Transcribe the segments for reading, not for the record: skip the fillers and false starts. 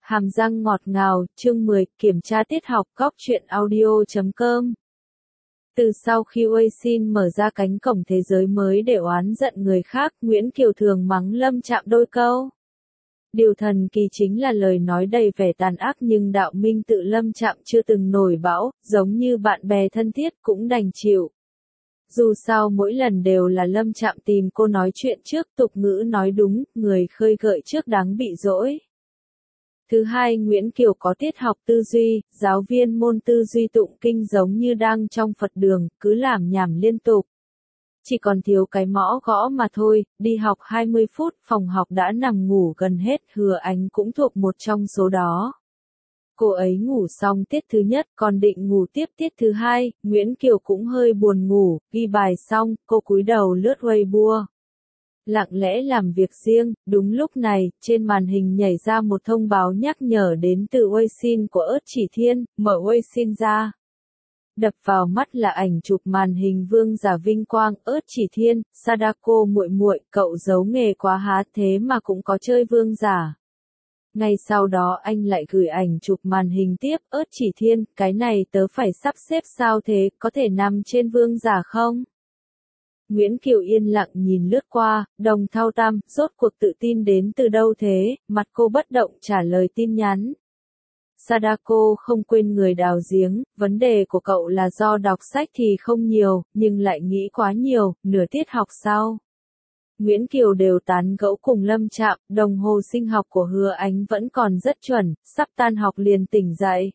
Hàm răng ngọt ngào, chương 10, kiểm tra tiết học, góc truyện audio.com. Từ sau khi Weixin mở ra cánh cổng thế giới mới để oán giận người khác, Nguyễn Kiều thường mắng Lâm Trạm đôi câu. Điều thần kỳ chính là lời nói đầy vẻ tàn ác nhưng đạo minh tự Lâm Trạm chưa từng nổi bão, giống như bạn bè thân thiết cũng đành chịu. Dù sao mỗi lần đều là Lâm Trạm tìm cô nói chuyện trước, tục ngữ nói đúng, người khơi gợi trước đáng bị dỗi. Thứ hai, Nguyễn Kiều có tiết học tư duy, giáo viên môn tư duy tụng kinh giống như đang trong Phật đường, cứ lảm nhảm liên tục. Chỉ còn thiếu cái mõ gõ mà thôi, đi học 20 phút, phòng học đã nằm ngủ gần hết, Hứa Ánh cũng thuộc một trong số đó. Cô ấy ngủ xong tiết thứ nhất, còn định ngủ tiếp tiết thứ hai, Nguyễn Kiều cũng hơi buồn ngủ, ghi bài xong, cô cúi đầu lướt Weibo. Lặng lẽ làm việc riêng, đúng lúc này, trên màn hình nhảy ra một thông báo nhắc nhở đến từ Weixin của Ớt Chỉ Thiên, mở Weixin ra. Đập vào mắt là ảnh chụp màn hình Vương Giả Vinh Quang, Ớt Chỉ Thiên, Sadako muội muội, cậu giấu nghề quá há thế mà cũng có chơi Vương Giả. Ngay sau đó anh lại gửi ảnh chụp màn hình tiếp, Ớt Chỉ Thiên, cái này tớ phải sắp xếp sao thế, có thể nằm trên Vương Giả không? Nguyễn Kiều yên lặng nhìn lướt qua, Đồng Thao Tam, rốt cuộc tự tin đến từ đâu thế, mặt cô bất động trả lời tin nhắn. Sadako không quên người đào giếng, vấn đề của cậu là do đọc sách thì không nhiều, nhưng lại nghĩ quá nhiều, nửa tiết học sau. Nguyễn Kiều đều tán gẫu cùng Lâm Trạm, đồng hồ sinh học của Hứa Ánh vẫn còn rất chuẩn, sắp tan học liền tỉnh dậy.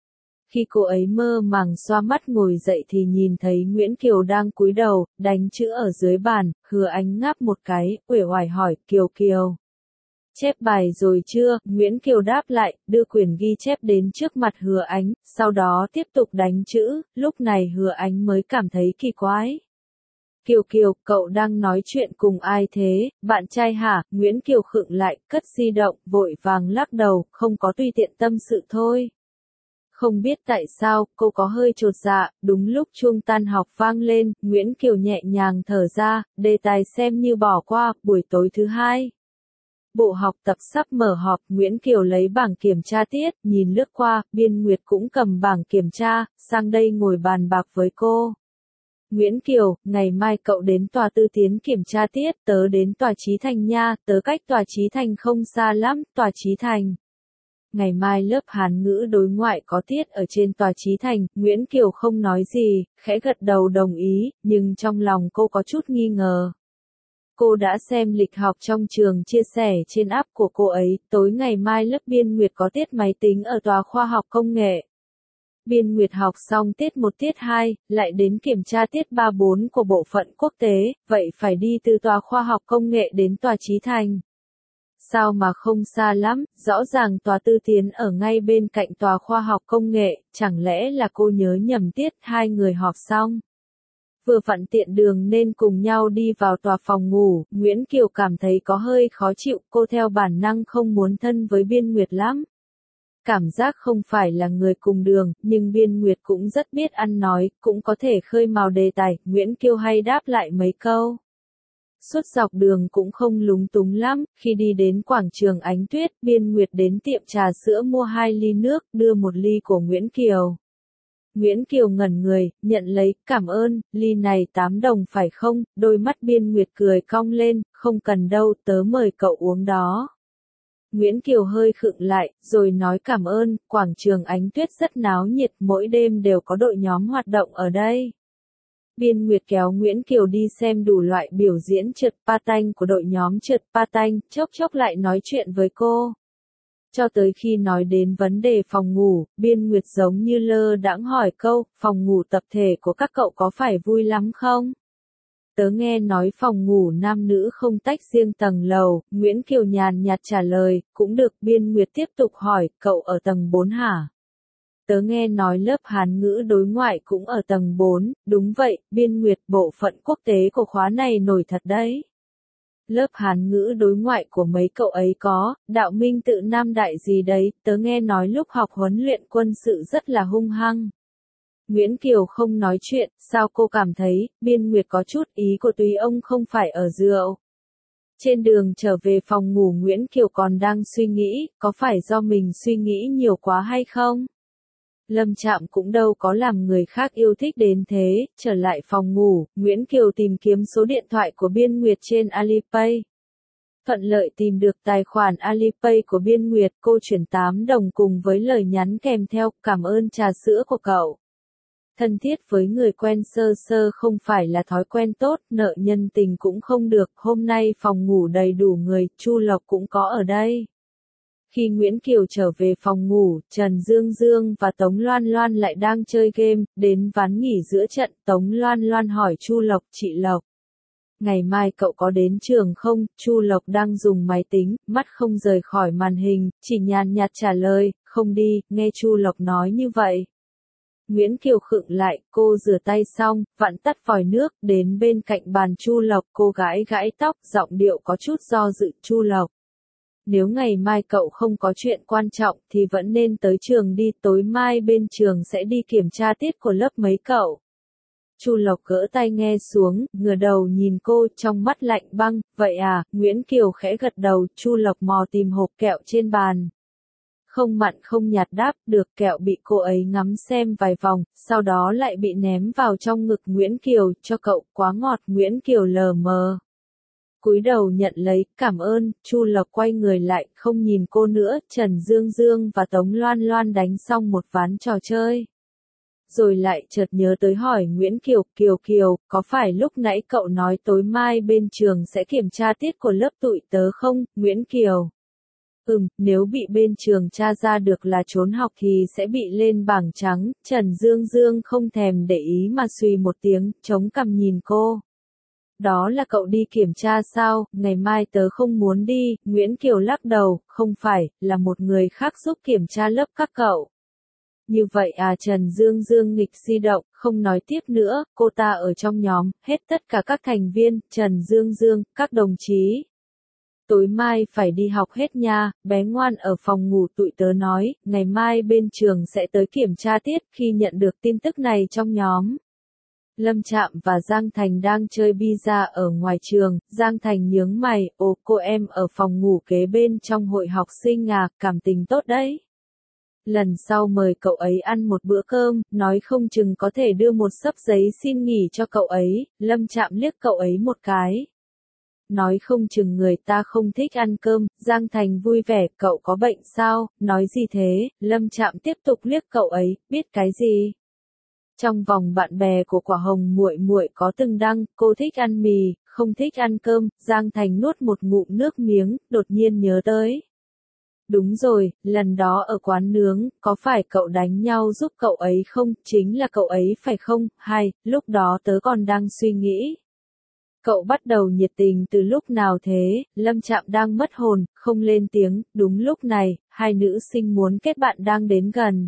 Khi cô ấy mơ màng xoa mắt ngồi dậy thì nhìn thấy Nguyễn Kiều đang cúi đầu, đánh chữ ở dưới bàn, Hứa Ánh ngáp một cái, uể oải hỏi, Kiều Kiều. Chép bài rồi chưa? Nguyễn Kiều đáp lại, đưa quyển ghi chép đến trước mặt Hứa Ánh, sau đó tiếp tục đánh chữ, lúc này Hứa Ánh mới cảm thấy kỳ quái. Kiều Kiều, cậu đang nói chuyện cùng ai thế, bạn trai hả? Nguyễn Kiều khựng lại, cất di động, vội vàng lắc đầu, không có tùy tiện tâm sự thôi. Không biết tại sao, cô có hơi chột dạ, đúng lúc chuông tan học vang lên, Nguyễn Kiều nhẹ nhàng thở ra, đề tài xem như bỏ qua, buổi tối thứ hai. Bộ học tập sắp mở họp, Nguyễn Kiều lấy bảng kiểm tra tiết, nhìn lướt qua, Biên Nguyệt cũng cầm bảng kiểm tra, sang đây ngồi bàn bạc với cô. Nguyễn Kiều, ngày mai cậu đến tòa Tư Tiến kiểm tra tiết, tớ đến tòa Chí Thành nha, tớ cách tòa Chí Thành không xa lắm, tòa Chí Thành. Ngày mai lớp Hán ngữ đối ngoại có tiết ở trên tòa Chí Thành, Nguyễn Kiều không nói gì, khẽ gật đầu đồng ý, nhưng trong lòng cô có chút nghi ngờ. Cô đã xem lịch học trong trường chia sẻ trên app của cô ấy, tối ngày mai lớp Biên Nguyệt có tiết máy tính ở tòa khoa học công nghệ. Biên Nguyệt học xong tiết 1 tiết 2, lại đến kiểm tra tiết 3-4 của bộ phận quốc tế, vậy phải đi từ tòa khoa học công nghệ đến tòa Chí Thành. Sao mà không xa lắm, rõ ràng tòa Tư Tiến ở ngay bên cạnh tòa khoa học công nghệ, chẳng lẽ là cô nhớ nhầm tiết, hai người họp xong. Vừa vặn tiện đường nên cùng nhau đi vào tòa phòng ngủ, Nguyễn Kiều cảm thấy có hơi khó chịu, cô theo bản năng không muốn thân với Biên Nguyệt lắm. Cảm giác không phải là người cùng đường, nhưng Biên Nguyệt cũng rất biết ăn nói, cũng có thể khơi mào đề tài, Nguyễn Kiều hay đáp lại mấy câu. Suốt dọc đường cũng không lúng túng lắm, khi đi đến quảng trường Ánh Tuyết, Biên Nguyệt đến tiệm trà sữa mua 2 ly nước, đưa 1 ly của Nguyễn Kiều. Nguyễn Kiều ngẩn người, nhận lấy, cảm ơn, ly này 8 đồng phải không, đôi mắt Biên Nguyệt cười cong lên, không cần đâu, tớ mời cậu uống đó. Nguyễn Kiều hơi khựng lại, rồi nói cảm ơn, quảng trường Ánh Tuyết rất náo nhiệt, mỗi đêm đều có đội nhóm hoạt động ở đây. Biên Nguyệt kéo Nguyễn Kiều đi xem đủ loại biểu diễn trượt patin của đội nhóm trượt patin, chốc chốc lại nói chuyện với cô. Cho tới khi nói đến vấn đề phòng ngủ, Biên Nguyệt giống như lơ đãng hỏi câu, phòng ngủ tập thể của các cậu có phải vui lắm không? Tớ nghe nói phòng ngủ nam nữ không tách riêng tầng lầu, Nguyễn Kiều nhàn nhạt trả lời, cũng được. Biên Nguyệt tiếp tục hỏi, cậu ở tầng 4 hả? Tớ nghe nói lớp Hán ngữ đối ngoại cũng ở tầng 4, đúng vậy, Biên Nguyệt, bộ phận quốc tế của khóa này nổi thật đấy. Lớp Hán ngữ đối ngoại của mấy cậu ấy có, đạo minh tự Nam Đại gì đấy, tớ nghe nói lúc học huấn luyện quân sự rất là hung hăng. Nguyễn Kiều không nói chuyện, sao cô cảm thấy, Biên Nguyệt có chút ý của tùy ông không phải ở rượu. Trên đường trở về phòng ngủ Nguyễn Kiều còn đang suy nghĩ, có phải do mình suy nghĩ nhiều quá hay không? Lâm Trạm cũng đâu có làm người khác yêu thích đến thế, trở lại phòng ngủ, Nguyễn Kiều tìm kiếm số điện thoại của Biên Nguyệt trên Alipay. Thuận lợi tìm được tài khoản Alipay của Biên Nguyệt, cô chuyển 8 đồng cùng với lời nhắn kèm theo, cảm ơn trà sữa của cậu. Thân thiết với người quen sơ sơ không phải là thói quen tốt, nợ nhân tình cũng không được, hôm nay phòng ngủ đầy đủ người, Chu Lộc cũng có ở đây. Khi Nguyễn Kiều trở về phòng ngủ, Trần Dương Dương và Tống Loan Loan lại đang chơi game, đến ván nghỉ giữa trận, Tống Loan Loan hỏi Chu Lộc, chị Lộc. Ngày mai cậu có đến trường không? Chu Lộc đang dùng máy tính, mắt không rời khỏi màn hình, chỉ nhàn nhạt trả lời, không đi, nghe Chu Lộc nói như vậy. Nguyễn Kiều khựng lại, cô rửa tay xong, vặn tắt vòi nước, đến bên cạnh bàn Chu Lộc, cô gãi gãi tóc, giọng điệu có chút do dự, Chu Lộc. Nếu ngày mai cậu không có chuyện quan trọng thì vẫn nên tới trường đi, tối mai bên trường sẽ đi kiểm tra tiết của lớp mấy cậu. Chu Lộc gỡ tai nghe xuống, ngửa đầu nhìn cô, trong mắt lạnh băng, vậy à, Nguyễn Kiều khẽ gật đầu, Chu Lộc mò tìm hộp kẹo trên bàn. Không mặn không nhạt đáp, được, kẹo bị cô ấy ngắm xem vài vòng, sau đó lại bị ném vào trong ngực Nguyễn Kiều, cho cậu, quá ngọt, Nguyễn Kiều lờ mờ. Cúi đầu nhận lấy, cảm ơn, Chu Lộc quay người lại, không nhìn cô nữa, Trần Dương Dương và Tống Loan Loan đánh xong một ván trò chơi. Rồi lại chợt nhớ tới hỏi Nguyễn Kiều, Kiều, có phải lúc nãy cậu nói tối mai bên trường sẽ kiểm tra tiết của lớp tụi tớ không, Nguyễn Kiều? Nếu bị bên trường tra ra được là trốn học thì sẽ bị lên bảng trắng, Trần Dương Dương không thèm để ý mà xùy một tiếng, chống cằm nhìn cô. Đó là cậu đi kiểm tra sao, ngày mai tớ không muốn đi, Nguyễn Kiều lắc đầu, không phải, là một người khác giúp kiểm tra lớp các cậu. Như vậy à, Trần Dương Dương nghịch di động, không nói tiếp nữa, cô ta ở trong nhóm, hết tất cả các thành viên, Trần Dương Dương, các đồng chí. Tối mai phải đi học hết nha, bé ngoan ở phòng ngủ tụi tớ nói, ngày mai bên trường sẽ tới kiểm tra tiết. Khi nhận được tin tức này trong nhóm. Lâm Trạm và Giang Thành đang chơi pizza ở ngoài trường, Giang Thành nhướng mày, ồ cô em ở phòng ngủ kế bên trong hội học sinh à, cảm tình tốt đấy. Lần sau mời cậu ấy ăn một bữa cơm, nói không chừng có thể đưa một xấp giấy xin nghỉ cho cậu ấy, Lâm Trạm liếc cậu ấy một cái. Nói không chừng người ta không thích ăn cơm, Giang Thành vui vẻ, cậu có bệnh sao, nói gì thế, Lâm Trạm tiếp tục liếc cậu ấy, biết cái gì? Trong vòng bạn bè của Quả Hồng muội muội có từng đăng, cô thích ăn mì, không thích ăn cơm, Giang Thành nuốt một ngụm nước miếng, đột nhiên nhớ tới. Đúng rồi, lần đó ở quán nướng, có phải cậu đánh nhau giúp cậu ấy không, chính là cậu ấy phải không, hay, lúc đó tớ còn đang suy nghĩ. Cậu bắt đầu nhiệt tình từ lúc nào thế, Lâm Trạm đang mất hồn, không lên tiếng, đúng lúc này, hai nữ sinh muốn kết bạn đang đến gần.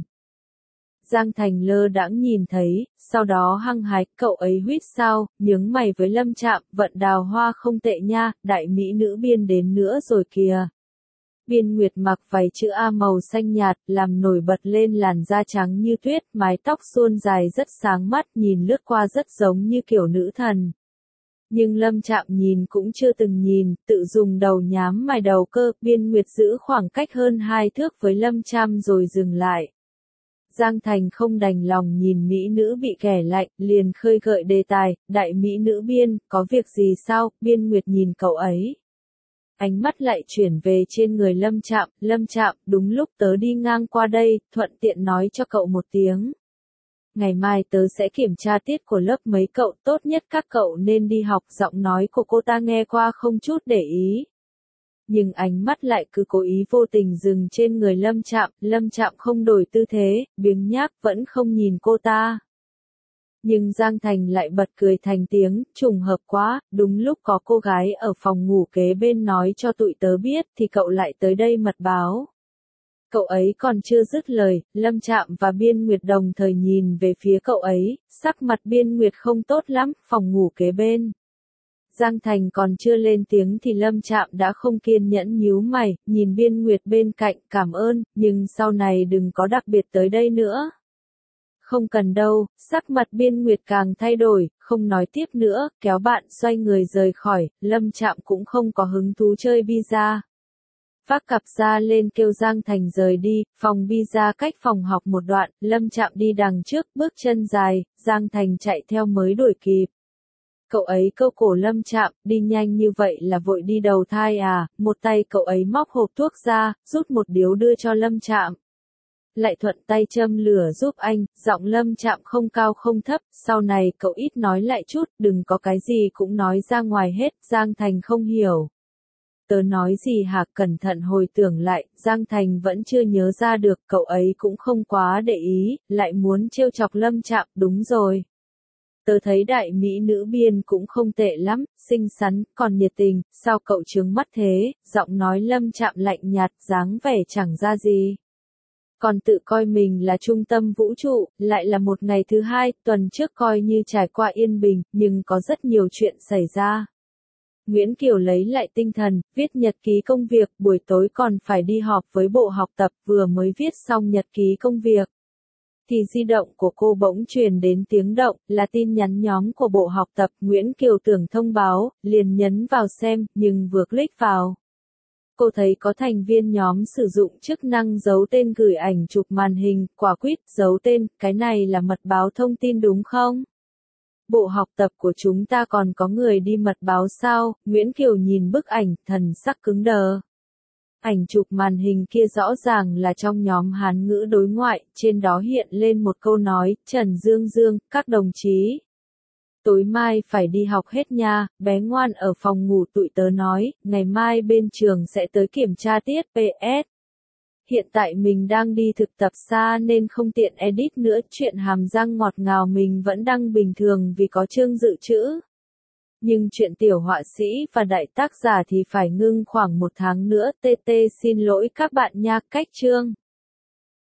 Giang Thành lơ đãng nhìn thấy, sau đó hăng hái, cậu ấy huýt sao, nhướng mày với Lâm Trạm, vận đào hoa không tệ nha, đại mỹ nữ Biên đến nữa rồi kìa. Biên Nguyệt mặc váy chữ A màu xanh nhạt, làm nổi bật lên làn da trắng như tuyết, mái tóc suôn dài rất sáng mắt, nhìn lướt qua rất giống như kiểu nữ thần. Nhưng Lâm Trạm nhìn cũng chưa từng nhìn, tự dùng đầu nhám mài đầu cơ, Biên Nguyệt giữ khoảng cách hơn 2 thước với Lâm Trạm rồi dừng lại. Giang Thành không đành lòng nhìn mỹ nữ bị ghẻ lạnh, liền khơi gợi đề tài, đại mỹ nữ Biên, có việc gì sao, Biên Nguyệt nhìn cậu ấy. Ánh mắt lại chuyển về trên người Lâm Trạm, đúng lúc tớ đi ngang qua đây, thuận tiện nói cho cậu một tiếng. Ngày mai tớ sẽ kiểm tra tiết của lớp mấy cậu, tốt nhất các cậu nên đi học, giọng nói của cô ta nghe qua không chút để ý. Nhưng ánh mắt lại cứ cố ý vô tình dừng trên người Lâm Trạm không đổi tư thế, biếng nhác vẫn không nhìn cô ta. Nhưng Giang Thành lại bật cười thành tiếng, trùng hợp quá, đúng lúc có cô gái ở phòng ngủ kế bên nói cho tụi tớ biết thì cậu lại tới đây mật báo. Cậu ấy còn chưa dứt lời, Lâm Trạm và Biên Nguyệt đồng thời nhìn về phía cậu ấy, sắc mặt Biên Nguyệt không tốt lắm, phòng ngủ kế bên. Giang Thành còn chưa lên tiếng thì Lâm Trạm đã không kiên nhẫn nhíu mày, nhìn Biên Nguyệt bên cạnh, cảm ơn, nhưng sau này đừng có đặc biệt tới đây nữa. không cần đâu, sắc mặt Biên Nguyệt càng thay đổi, không nói tiếp nữa, kéo bạn xoay người rời khỏi, Lâm Trạm cũng không có hứng thú chơi pizza. Vác cặp ra lên kêu Giang Thành rời đi, phòng pizza cách phòng học một đoạn, Lâm Trạm đi đằng trước, bước chân dài, Giang Thành chạy theo mới đuổi kịp. Cậu ấy câu cổ Lâm Trạm, đi nhanh như vậy là vội đi đầu thai à, một tay cậu ấy móc hộp thuốc ra, rút một điếu đưa cho Lâm Trạm. Lại thuận tay châm lửa giúp anh, giọng Lâm Trạm không cao không thấp, sau này cậu ít nói lại chút, đừng có cái gì cũng nói ra ngoài hết, Giang Thành không hiểu. Tớ nói gì hả, cẩn thận hồi tưởng lại, Giang Thành vẫn chưa nhớ ra được, cậu ấy cũng không quá để ý, lại muốn trêu chọc Lâm Trạm, đúng rồi. Tớ thấy đại mỹ nữ Biên cũng không tệ lắm, xinh xắn, còn nhiệt tình, sao cậu trướng mắt thế, giọng nói Lâm Trạm lạnh nhạt, dáng vẻ chẳng ra gì. Còn tự coi mình là trung tâm vũ trụ, lại là một ngày thứ hai, tuần trước coi như trải qua yên bình, nhưng có rất nhiều chuyện xảy ra. Nguyễn Kiều lấy lại tinh thần, viết nhật ký công việc, buổi tối còn phải đi họp với bộ học tập, vừa mới viết xong nhật ký công việc. Thì di động của cô bỗng truyền đến tiếng động, là tin nhắn nhóm của bộ học tập, Nguyễn Kiều tưởng thông báo, liền nhấn vào xem, nhưng vừa click vào. Cô thấy có thành viên nhóm sử dụng chức năng giấu tên gửi ảnh chụp màn hình, quả quýt, giấu tên, cái này là mật báo thông tin đúng không? Bộ học tập của chúng ta còn có người đi mật báo sao? Nguyễn Kiều nhìn bức ảnh, thần sắc cứng đờ. Ảnh chụp màn hình kia rõ ràng là trong nhóm Hán ngữ đối ngoại, trên đó hiện lên một câu nói, Trần Dương Dương, các đồng chí. Tối mai phải đi học hết nha, bé ngoan ở phòng ngủ tụi tớ nói, ngày mai bên trường sẽ tới kiểm tra tiết PS. Hiện tại mình đang đi thực tập xa nên không tiện edit nữa, chuyện hàm răng ngọt ngào mình vẫn đăng bình thường vì có chương dự trữ. Nhưng chuyện tiểu họa sĩ và đại tác giả thì phải ngưng khoảng 1 tháng nữa, TT xin lỗi các bạn nha, cách chương.